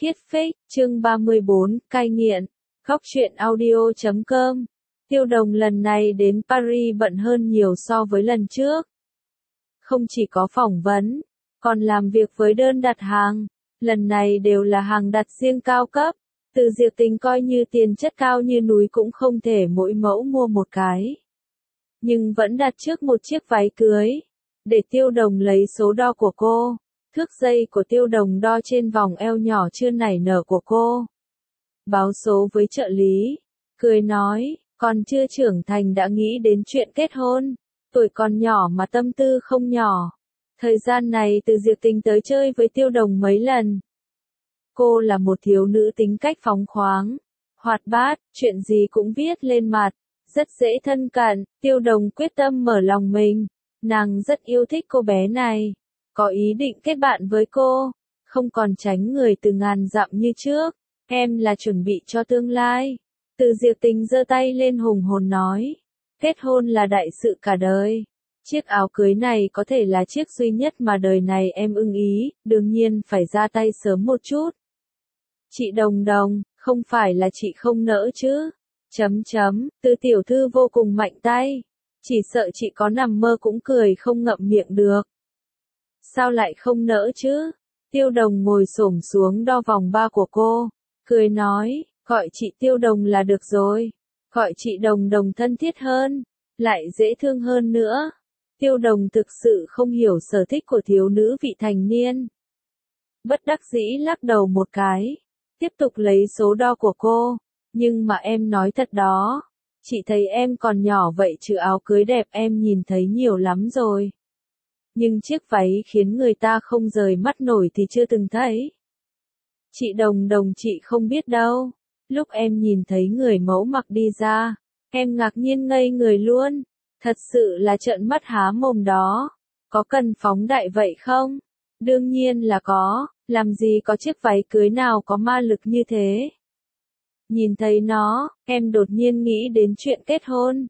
Khiết Phích, chương 34, cai nghiện. Góc truyện audio.com. Tiêu Đồng lần này đến Paris bận hơn nhiều so với lần trước. Không chỉ có phỏng vấn, còn làm việc với đơn đặt hàng. Lần này đều là hàng đặt riêng cao cấp. Từ Diệp Tình coi như tiền chất cao như núi cũng không thể mỗi mẫu mua một cái. Nhưng vẫn đặt trước một chiếc váy cưới. Để Tiêu Đồng lấy số đo của cô. Thước dây của Tiêu Đồng đo trên vòng eo nhỏ chưa nảy nở của cô. Báo số với trợ lý. Cười nói, còn chưa trưởng thành đã nghĩ đến chuyện kết hôn. Tuổi còn nhỏ mà tâm tư không nhỏ. Thời gian này từ Diệp Tình tới chơi với Tiêu Đồng mấy lần. Cô là một thiếu nữ tính cách phóng khoáng, hoạt bát, chuyện gì cũng viết lên mặt, rất dễ thân cận. Tiêu Đồng quyết tâm mở lòng mình. Nàng rất yêu thích cô bé này, có ý định kết bạn với cô, không còn tránh người từ ngàn dặm như trước. Em là chuẩn bị cho tương lai. Từ Diệp Tình giơ tay lên hùng hồn nói, kết hôn là đại sự cả đời. Chiếc áo cưới này có thể là chiếc duy nhất mà đời này em ưng ý, đương nhiên phải ra tay sớm một chút. Chị Đồng Đồng, không phải là chị không nỡ chứ? Từ tiểu thư vô cùng mạnh tay. Chỉ sợ chị có nằm mơ cũng cười không ngậm miệng được. Sao lại không nỡ chứ? Tiêu Đồng ngồi xổm xuống đo vòng ba của cô, cười nói, gọi chị Tiêu Đồng là được rồi. Gọi chị Đồng Đồng thân thiết hơn, lại dễ thương hơn nữa. Tiêu Đồng thực sự không hiểu sở thích của thiếu nữ vị thành niên. Bất đắc dĩ lắc đầu một cái, tiếp tục lấy số đo của cô. Nhưng mà em nói thật đó, chị thấy em còn nhỏ vậy chứ áo cưới đẹp em nhìn thấy nhiều lắm rồi. Nhưng chiếc váy khiến người ta không rời mắt nổi thì chưa từng thấy. Chị Đồng Đồng chị không biết đâu, lúc em nhìn thấy người mẫu mặc đi ra, em ngạc nhiên ngây người luôn, thật sự là trợn mắt há mồm đó. Có cần phóng đại vậy không? Đương nhiên là có, làm gì có chiếc váy cưới nào có ma lực như thế. Nhìn thấy nó, em đột nhiên nghĩ đến chuyện kết hôn.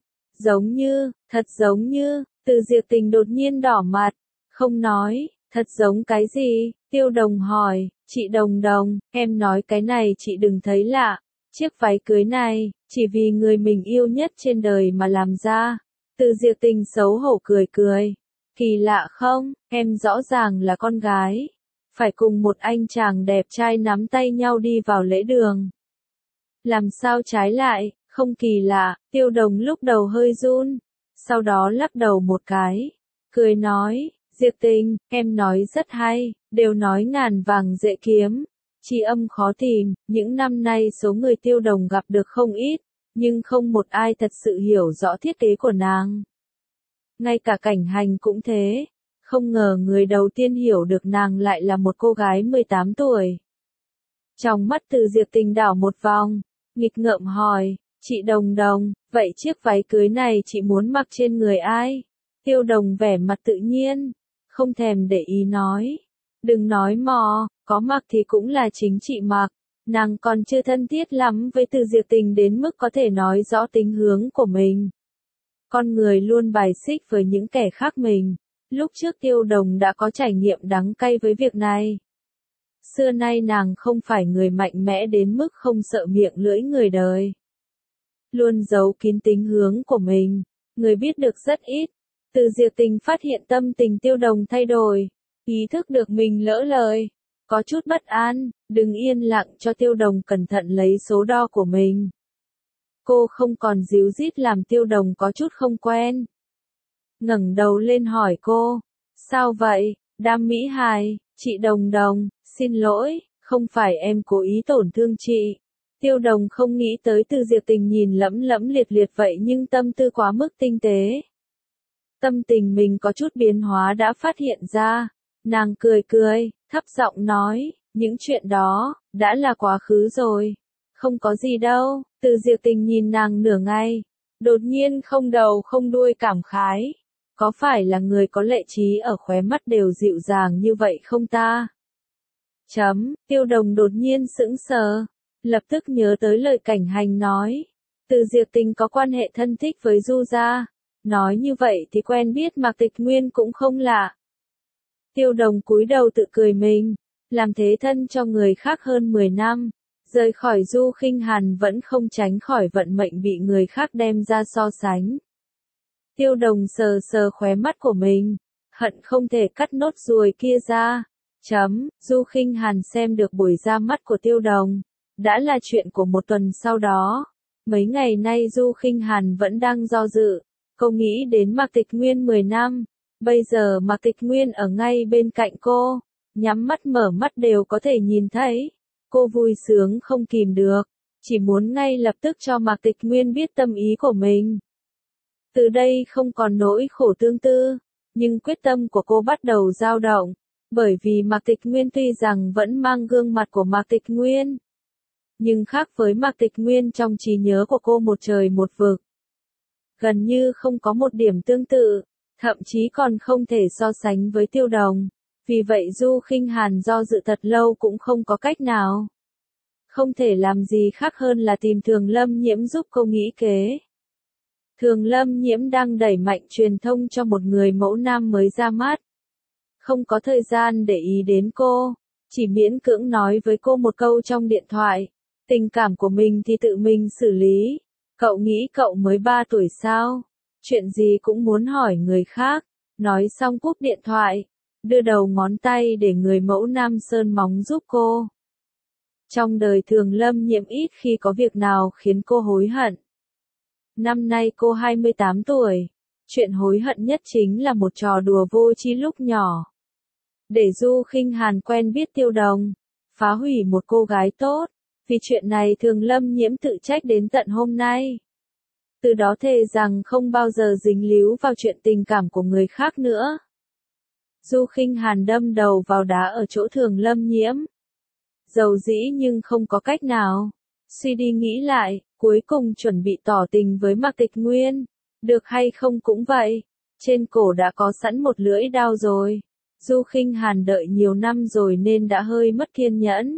Thật giống như, từ Diệp Tình đột nhiên đỏ mặt, không nói, thật giống cái gì? Tiêu Đồng hỏi, chị Đồng Đồng, em nói cái này chị đừng thấy lạ. Chiếc váy cưới này, chỉ vì người mình yêu nhất trên đời mà làm ra. Từ Diệp Tình xấu hổ cười cười. Kỳ lạ không, em rõ ràng là con gái. Phải cùng một anh chàng đẹp trai nắm tay nhau đi vào lễ đường. Làm sao trái lại, không kỳ lạ. Tiêu Đồng lúc đầu hơi run, sau đó lắc đầu một cái, cười nói, Diệp Tình, em nói rất hay, đều nói ngàn vàng dễ kiếm, tri âm khó tìm. Những năm nay số người Tiêu Đồng gặp được không ít, nhưng không một ai thật sự hiểu rõ thiết kế của nàng. Ngay cả Cảnh Hành cũng thế, không ngờ người đầu tiên hiểu được nàng lại là một cô gái 18 tuổi. Trong mắt từ Diệp Tình đảo một vòng, nghịch ngợm hỏi, chị Đồng Đồng, vậy chiếc váy cưới này chị muốn mặc trên người ai? Tiêu Đồng vẻ mặt tự nhiên, không thèm để ý nói, đừng nói mò, có mặc thì cũng là chính chị mặc. Nàng còn chưa thân thiết lắm với từ Diệp Tình đến mức có thể nói rõ tính hướng của mình. Con người luôn bài xích với những kẻ khác mình. Lúc trước Tiêu Đồng đã có trải nghiệm đắng cay với việc này. Xưa nay nàng không phải người mạnh mẽ đến mức không sợ miệng lưỡi người đời. Luôn giấu kín tính hướng của mình, người biết được rất ít. Từ Diệp Tình phát hiện tâm tình Tiêu Đồng thay đổi, ý thức được mình lỡ lời, có chút bất an, đứng yên lặng cho Tiêu Đồng cẩn thận lấy số đo của mình. Cô không còn díu dít làm Tiêu Đồng có chút không quen. Ngẩng đầu lên hỏi cô, sao vậy, Đam Mỹ Hài, chị Đồng Đồng, xin lỗi, không phải em cố ý tổn thương chị. Tiêu Đồng không nghĩ tới từ Diệp Tình nhìn lẫm lẫm liệt liệt vậy nhưng tâm tư quá mức tinh tế. Tâm tình mình có chút biến hóa đã phát hiện ra. Nàng cười cười, thấp giọng nói, những chuyện đó, đã là quá khứ rồi. Không có gì đâu. Từ Diệp Tình nhìn nàng nửa ngày, đột nhiên không đầu không đuôi cảm khái. Có phải là người có lệ trí ở khóe mắt đều dịu dàng như vậy không ta? Tiêu Đồng đột nhiên sững sờ, lập tức nhớ tới lời Cảnh Hành nói. Từ Diệp Tình có quan hệ thân thích với Du gia. Nói như vậy thì quen biết Mạc Tịch Nguyên cũng không lạ. Tiêu Đồng cúi đầu tự cười mình, làm thế thân cho người khác hơn 10 năm, rời khỏi Du Khinh Hàn vẫn không tránh khỏi vận mệnh bị người khác đem ra so sánh. Tiêu Đồng sờ sờ khóe mắt của mình, hận không thể cắt nốt ruồi kia ra. Du Khinh Hàn xem được buổi ra mắt của Tiêu Đồng, đã là chuyện của một tuần sau đó. Mấy ngày nay Du Khinh Hàn vẫn đang do dự, cô nghĩ đến Mạc Tịch Nguyên 10 năm, bây giờ Mạc Tịch Nguyên ở ngay bên cạnh cô, nhắm mắt mở mắt đều có thể nhìn thấy. Cô vui sướng không kìm được, chỉ muốn ngay lập tức cho Mạc Tịch Nguyên biết tâm ý của mình. Từ đây không còn nỗi khổ tương tư, nhưng quyết tâm của cô bắt đầu dao động, bởi vì Mạc Tịch Nguyên tuy rằng vẫn mang gương mặt của Mạc Tịch Nguyên, nhưng khác với Mạc Tịch Nguyên trong trí nhớ của cô một trời một vực. Gần như không có một điểm tương tự, thậm chí còn không thể so sánh với Tiêu Đồng. Vì vậy Du Khinh Hàn do dự thật lâu cũng không có cách nào. Không thể làm gì khác hơn là tìm Thường Lâm Nhiễm giúp cô nghĩ kế. Thường Lâm Nhiễm đang đẩy mạnh truyền thông cho một người mẫu nam mới ra mắt. Không có thời gian để ý đến cô, chỉ miễn cưỡng nói với cô một câu trong điện thoại. Tình cảm của mình thì tự mình xử lý. Cậu nghĩ cậu mới 3 tuổi sao? Chuyện gì cũng muốn hỏi người khác. Nói xong cúp điện thoại, đưa đầu ngón tay để người mẫu nam sơn móng giúp cô. Trong đời Thường Lâm Nhiễm ít khi có việc nào khiến cô hối hận. Năm nay cô 28 tuổi. Chuyện hối hận nhất chính là một trò đùa vô tri lúc nhỏ. Để Du Khinh Hàn quen biết Tiêu Đồng, phá hủy một cô gái tốt. Vì chuyện này Thường Lâm Nhiễm tự trách đến tận hôm nay. Từ đó thề rằng không bao giờ dính líu vào chuyện tình cảm của người khác nữa. Du Khinh Hàn đâm đầu vào đá ở chỗ Thường Lâm Nhiễm. Dầu dĩ nhưng không có cách nào. Suy đi nghĩ lại, cuối cùng chuẩn bị tỏ tình với Mạc Tịch Nguyên. Được hay không cũng vậy. Trên cổ đã có sẵn một lưỡi dao rồi. Du Khinh Hàn đợi nhiều năm rồi nên đã hơi mất kiên nhẫn.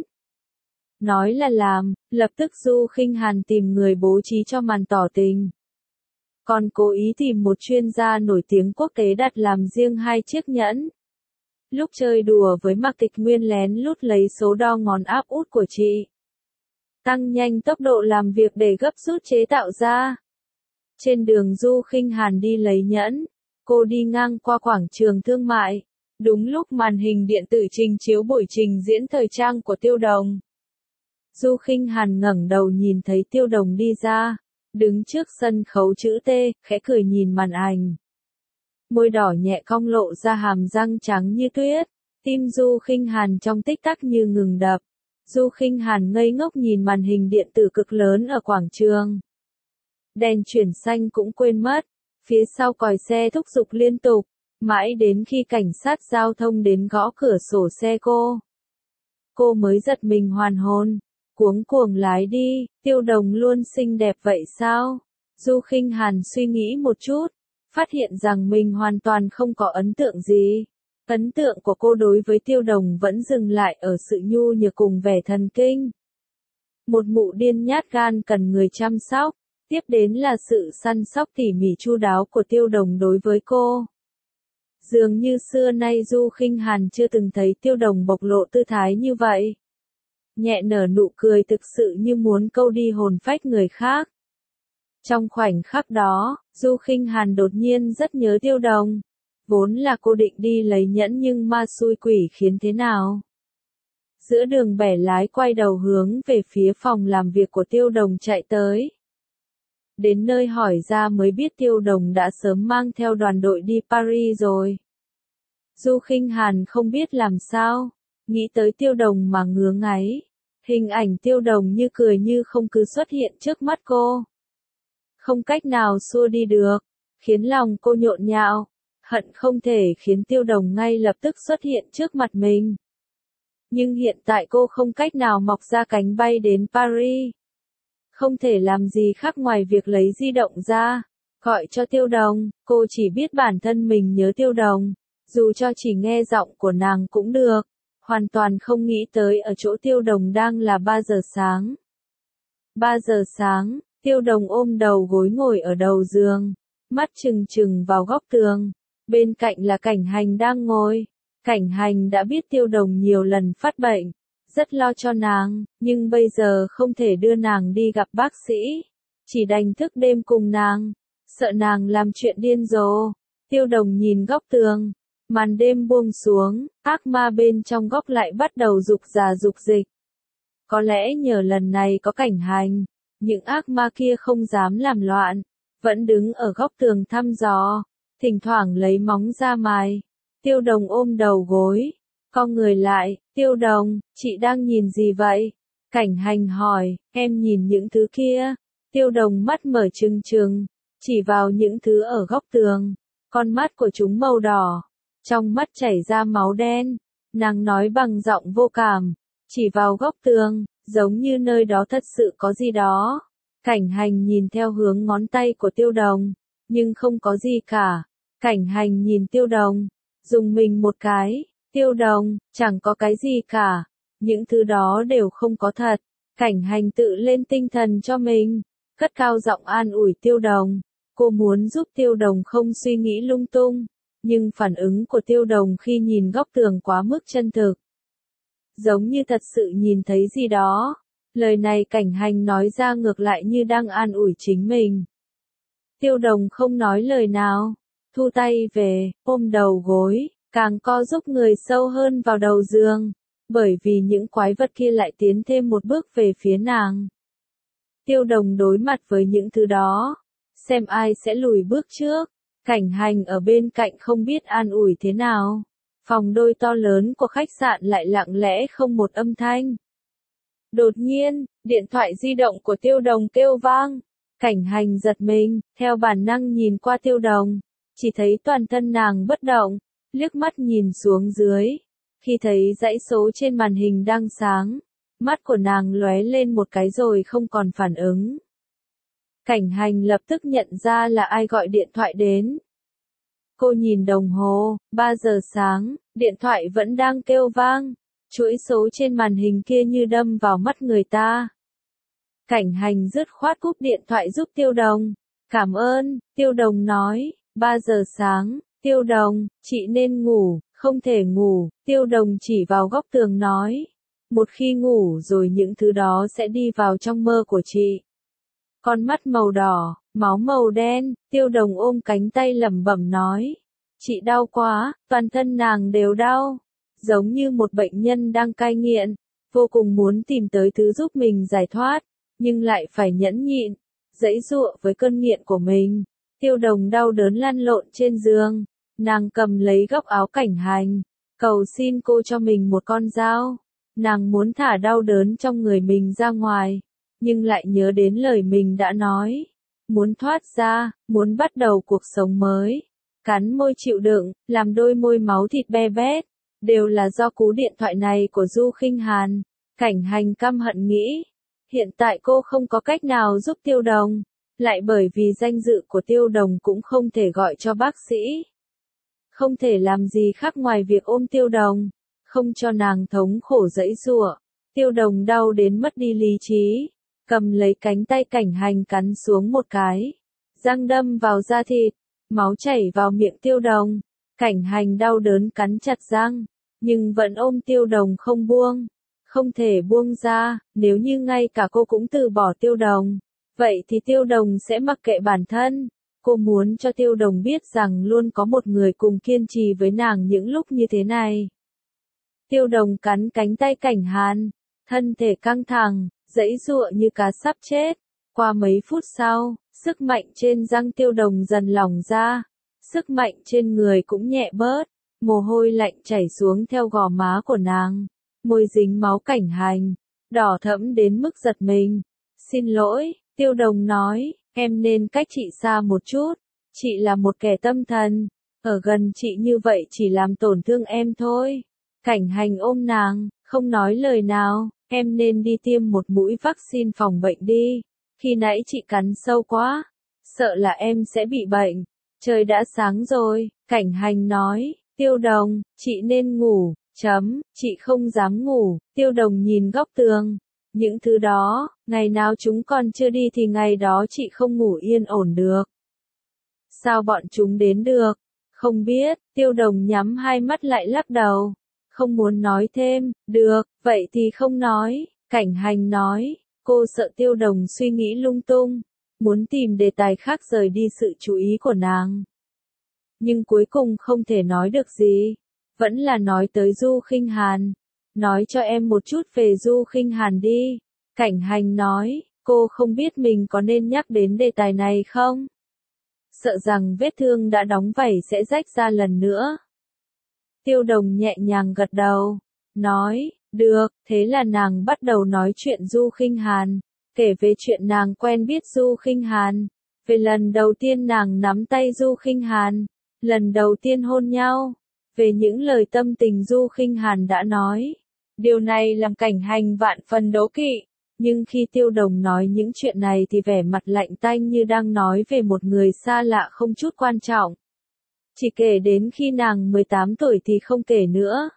Nói là làm, lập tức Du Khinh Hàn tìm người bố trí cho màn tỏ tình. Còn cố ý tìm một chuyên gia nổi tiếng quốc tế đặt làm riêng 2 chiếc nhẫn. Lúc chơi đùa với Mạc Tịch Nguyên lén lút lấy số đo ngón áp út của chị. Tăng nhanh tốc độ làm việc để gấp rút chế tạo ra. Trên đường Du Khinh Hàn đi lấy nhẫn, cô đi ngang qua quảng trường thương mại. Đúng lúc màn hình điện tử trình chiếu buổi trình diễn thời trang của Tiêu Đồng. Du Khinh Hàn ngẩng đầu nhìn thấy Tiêu Đồng đi ra, đứng trước sân khấu chữ T, khẽ cười nhìn màn ảnh. Môi đỏ nhẹ cong lộ ra hàm răng trắng như tuyết, tim Du Khinh Hàn trong tích tắc như ngừng đập. Du Khinh Hàn ngây ngốc nhìn màn hình điện tử cực lớn ở quảng trường. Đèn chuyển xanh cũng quên mất, phía sau còi xe thúc giục liên tục, mãi đến khi cảnh sát giao thông đến gõ cửa sổ xe cô mới giật mình hoàn hồn. Cuống cuồng lái đi, Tiêu Đồng luôn xinh đẹp vậy sao? Du Khinh Hàn suy nghĩ một chút, phát hiện rằng mình hoàn toàn không có ấn tượng gì. Ấn tượng của cô đối với Tiêu Đồng vẫn dừng lại ở sự nhu nhược cùng vẻ thần kinh. Một mụ điên nhát gan cần người chăm sóc, tiếp đến là sự săn sóc tỉ mỉ chu đáo của Tiêu Đồng đối với cô. Dường như xưa nay Du Khinh Hàn chưa từng thấy Tiêu Đồng bộc lộ tư thái như vậy. Nhẹ nở nụ cười thực sự như muốn câu đi hồn phách người khác. Trong khoảnh khắc đó, Du Khinh Hàn đột nhiên rất nhớ Tiêu Đồng. Vốn là cô định đi lấy nhẫn nhưng ma xui quỷ khiến thế nào. Giữa đường bẻ lái quay đầu hướng về phía phòng làm việc của Tiêu Đồng chạy tới. Đến nơi hỏi ra mới biết Tiêu Đồng đã sớm mang theo đoàn đội đi Paris rồi. Du Khinh Hàn không biết làm sao, nghĩ tới Tiêu Đồng mà ngứa ngáy. Hình ảnh Tiêu Đồng như cười như không cứ xuất hiện trước mắt cô. Không cách nào xua đi được, khiến lòng cô nhộn nhạo, hận không thể khiến Tiêu Đồng ngay lập tức xuất hiện trước mặt mình. Nhưng hiện tại cô không cách nào mọc ra cánh bay đến Paris. Không thể làm gì khác ngoài việc lấy di động ra, gọi cho Tiêu Đồng, cô chỉ biết bản thân mình nhớ Tiêu Đồng, dù cho chỉ nghe giọng của nàng cũng được. Hoàn toàn không nghĩ tới ở chỗ Tiêu Đồng đang là 3 giờ sáng. 3 giờ sáng, Tiêu Đồng ôm đầu gối ngồi ở đầu giường, mắt trừng trừng vào góc tường. Bên cạnh là Cảnh Hành đang ngồi. Cảnh Hành đã biết Tiêu Đồng nhiều lần phát bệnh, rất lo cho nàng, nhưng bây giờ không thể đưa nàng đi gặp bác sĩ, chỉ đành thức đêm cùng nàng, sợ nàng làm chuyện điên rồ. Tiêu Đồng nhìn góc tường, màn đêm buông xuống, ác ma bên trong góc lại bắt đầu rục rà rục dịch. Có lẽ nhờ lần này có Cảnh Hành, những ác ma kia không dám làm loạn, vẫn đứng ở góc tường thăm dò, thỉnh thoảng lấy móng ra mài. Tiêu Đồng ôm đầu gối, cong người lại, Tiêu Đồng, chị đang nhìn gì vậy? Cảnh Hành hỏi, em nhìn những thứ kia. Tiêu Đồng mắt mở trừng trừng, chỉ vào những thứ ở góc tường, con mắt của chúng màu đỏ, trong mắt chảy ra máu đen. Nàng nói bằng giọng vô cảm, chỉ vào góc tường, giống như nơi đó thật sự có gì đó. Cảnh Hành nhìn theo hướng ngón tay của Tiêu Đồng, nhưng không có gì cả. Cảnh Hành nhìn Tiêu Đồng, dùng mình một cái, Tiêu Đồng, chẳng có cái gì cả, những thứ đó đều không có thật. Cảnh Hành tự lên tinh thần cho mình, cất cao giọng an ủi Tiêu Đồng, cô muốn giúp Tiêu Đồng không suy nghĩ lung tung, nhưng phản ứng của Tiêu Đồng khi nhìn góc tường quá mức chân thực. Giống như thật sự nhìn thấy gì đó, lời này Cảnh Hành nói ra ngược lại như đang an ủi chính mình. Tiêu Đồng không nói lời nào, thu tay về, ôm đầu gối, càng co giúp người sâu hơn vào đầu giường, bởi vì những quái vật kia lại tiến thêm một bước về phía nàng. Tiêu Đồng đối mặt với những thứ đó, xem ai sẽ lùi bước trước. Cảnh Hành ở bên cạnh không biết an ủi thế nào. Phòng đôi to lớn của khách sạn lại lặng lẽ không một âm thanh. Đột nhiên, điện thoại di động của Tiêu Đồng kêu vang. Cảnh Hành giật mình, theo bản năng nhìn qua Tiêu Đồng, chỉ thấy toàn thân nàng bất động, liếc mắt nhìn xuống dưới. Khi thấy dãy số trên màn hình đang sáng, mắt của nàng lóe lên một cái rồi không còn phản ứng. Cảnh Hành lập tức nhận ra là ai gọi điện thoại đến. Cô nhìn đồng hồ, 3 giờ sáng, điện thoại vẫn đang kêu vang. Chuỗi số trên màn hình kia như đâm vào mắt người ta. Cảnh Hành dứt khoát cúp điện thoại giúp Tiêu Đồng. Cảm ơn, Tiêu Đồng nói, 3 giờ sáng, Tiêu Đồng, chị nên ngủ, không thể ngủ, Tiêu Đồng chỉ vào góc tường nói. Một khi ngủ rồi những thứ đó sẽ đi vào trong mơ của chị. Con mắt màu đỏ, máu màu đen, Tiêu Đồng ôm cánh tay lẩm bẩm nói. Chị đau quá, toàn thân nàng đều đau. Giống như một bệnh nhân đang cai nghiện, vô cùng muốn tìm tới thứ giúp mình giải thoát, nhưng lại phải nhẫn nhịn, giãy giụa với cơn nghiện của mình. Tiêu Đồng đau đớn lăn lộn trên giường, nàng cầm lấy góc áo Cảnh Hành, cầu xin cô cho mình một con dao. Nàng muốn thả đau đớn trong người mình ra ngoài, nhưng lại nhớ đến lời mình đã nói. Muốn thoát ra, muốn bắt đầu cuộc sống mới. Cắn môi chịu đựng, làm đôi môi máu thịt be bét, đều là do cú điện thoại này của Du Khinh Hàn. Cảnh Hành căm hận nghĩ, hiện tại cô không có cách nào giúp Tiêu Đồng, lại bởi vì danh dự của Tiêu Đồng cũng không thể gọi cho bác sĩ. Không thể làm gì khác ngoài việc ôm Tiêu Đồng, không cho nàng thống khổ giãy giụa. Tiêu Đồng đau đến mất đi lý trí, cầm lấy cánh tay Cảnh Hành cắn xuống một cái, răng đâm vào da thịt, máu chảy vào miệng Tiêu Đồng. Cảnh Hành đau đớn cắn chặt răng, nhưng vẫn ôm Tiêu Đồng không buông, không thể buông ra. Nếu như ngay cả cô cũng từ bỏ Tiêu Đồng, vậy thì Tiêu Đồng sẽ mặc kệ bản thân. Cô muốn cho Tiêu Đồng biết rằng luôn có một người cùng kiên trì với nàng những lúc như thế này. Tiêu Đồng cắn cánh tay Cảnh Hàn, thân thể căng thẳng, giãy giụa như cá sắp chết. Qua mấy phút sau, sức mạnh trên răng Tiêu Đồng dần lỏng ra, sức mạnh trên người cũng nhẹ bớt, mồ hôi lạnh chảy xuống theo gò má của nàng, môi dính máu Cảnh Hành, đỏ thẫm đến mức giật mình. Xin lỗi, Tiêu Đồng nói, em nên cách chị xa một chút, chị là một kẻ tâm thần, ở gần chị như vậy chỉ làm tổn thương em thôi. Cảnh Hành ôm nàng, không nói lời nào, em nên đi tiêm một mũi vaccine phòng bệnh đi, khi nãy chị cắn sâu quá, sợ là em sẽ bị bệnh. Trời đã sáng rồi, Cảnh Hành nói, Tiêu Đồng, chị nên ngủ, chị không dám ngủ. Tiêu Đồng nhìn góc tường, những thứ đó, ngày nào chúng còn chưa đi thì ngày đó chị không ngủ yên ổn được. Sao bọn chúng đến được? Không biết, Tiêu Đồng nhắm hai mắt lại lắc đầu. Không muốn nói thêm, được, vậy thì không nói, Cảnh Hành nói. Cô sợ Tiêu Đồng suy nghĩ lung tung, muốn tìm đề tài khác rời đi sự chú ý của nàng. Nhưng cuối cùng không thể nói được gì, vẫn là nói tới Du Khinh Hàn. Nói cho em một chút về Du Khinh Hàn đi. Cảnh Hành nói, cô không biết mình có nên nhắc đến đề tài này không? Sợ rằng vết thương đã đóng vảy sẽ rách ra lần nữa. Tiêu Đồng nhẹ nhàng gật đầu, nói, được, thế là nàng bắt đầu nói chuyện Du Khinh Hàn, kể về chuyện nàng quen biết Du Khinh Hàn, về lần đầu tiên nàng nắm tay Du Khinh Hàn, lần đầu tiên hôn nhau, về những lời tâm tình Du Khinh Hàn đã nói. Điều này làm Cảnh Hành vạn phần đố kỵ, nhưng khi Tiêu Đồng nói những chuyện này thì vẻ mặt lạnh tanh như đang nói về một người xa lạ không chút quan trọng. Chỉ kể đến khi nàng 18 tuổi thì không kể nữa.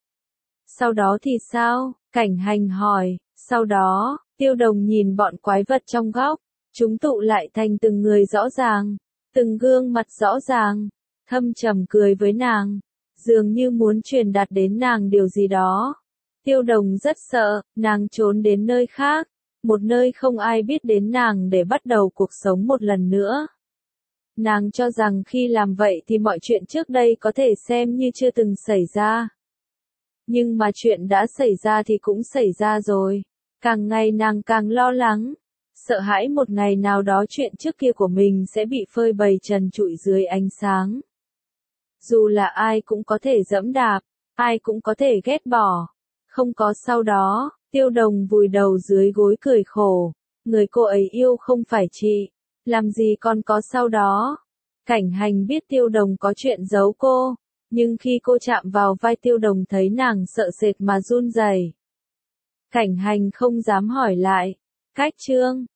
Sau đó thì sao? Cảnh Hành hỏi. Sau đó, Tiêu Đồng nhìn bọn quái vật trong góc, chúng tụ lại thành từng người rõ ràng, từng gương mặt rõ ràng, thâm trầm cười với nàng, dường như muốn truyền đạt đến nàng điều gì đó. Tiêu Đồng rất sợ, nàng trốn đến nơi khác, một nơi không ai biết đến nàng để bắt đầu cuộc sống một lần nữa. Nàng cho rằng khi làm vậy thì mọi chuyện trước đây có thể xem như chưa từng xảy ra. Nhưng mà chuyện đã xảy ra thì cũng xảy ra rồi. Càng ngày nàng càng lo lắng, sợ hãi một ngày nào đó chuyện trước kia của mình sẽ bị phơi bày trần trụi dưới ánh sáng. Dù là ai cũng có thể giẫm đạp, ai cũng có thể ghét bỏ. Không có sau đó, Tiêu Đồng vùi đầu dưới gối cười khổ. Người cô ấy yêu không phải chị. Làm gì còn có sau đó. Cảnh Hành biết Tiêu Đồng có chuyện giấu cô, nhưng khi cô chạm vào vai Tiêu Đồng thấy nàng sợ sệt mà run rẩy. Cảnh Hành không dám hỏi lại. Cách chương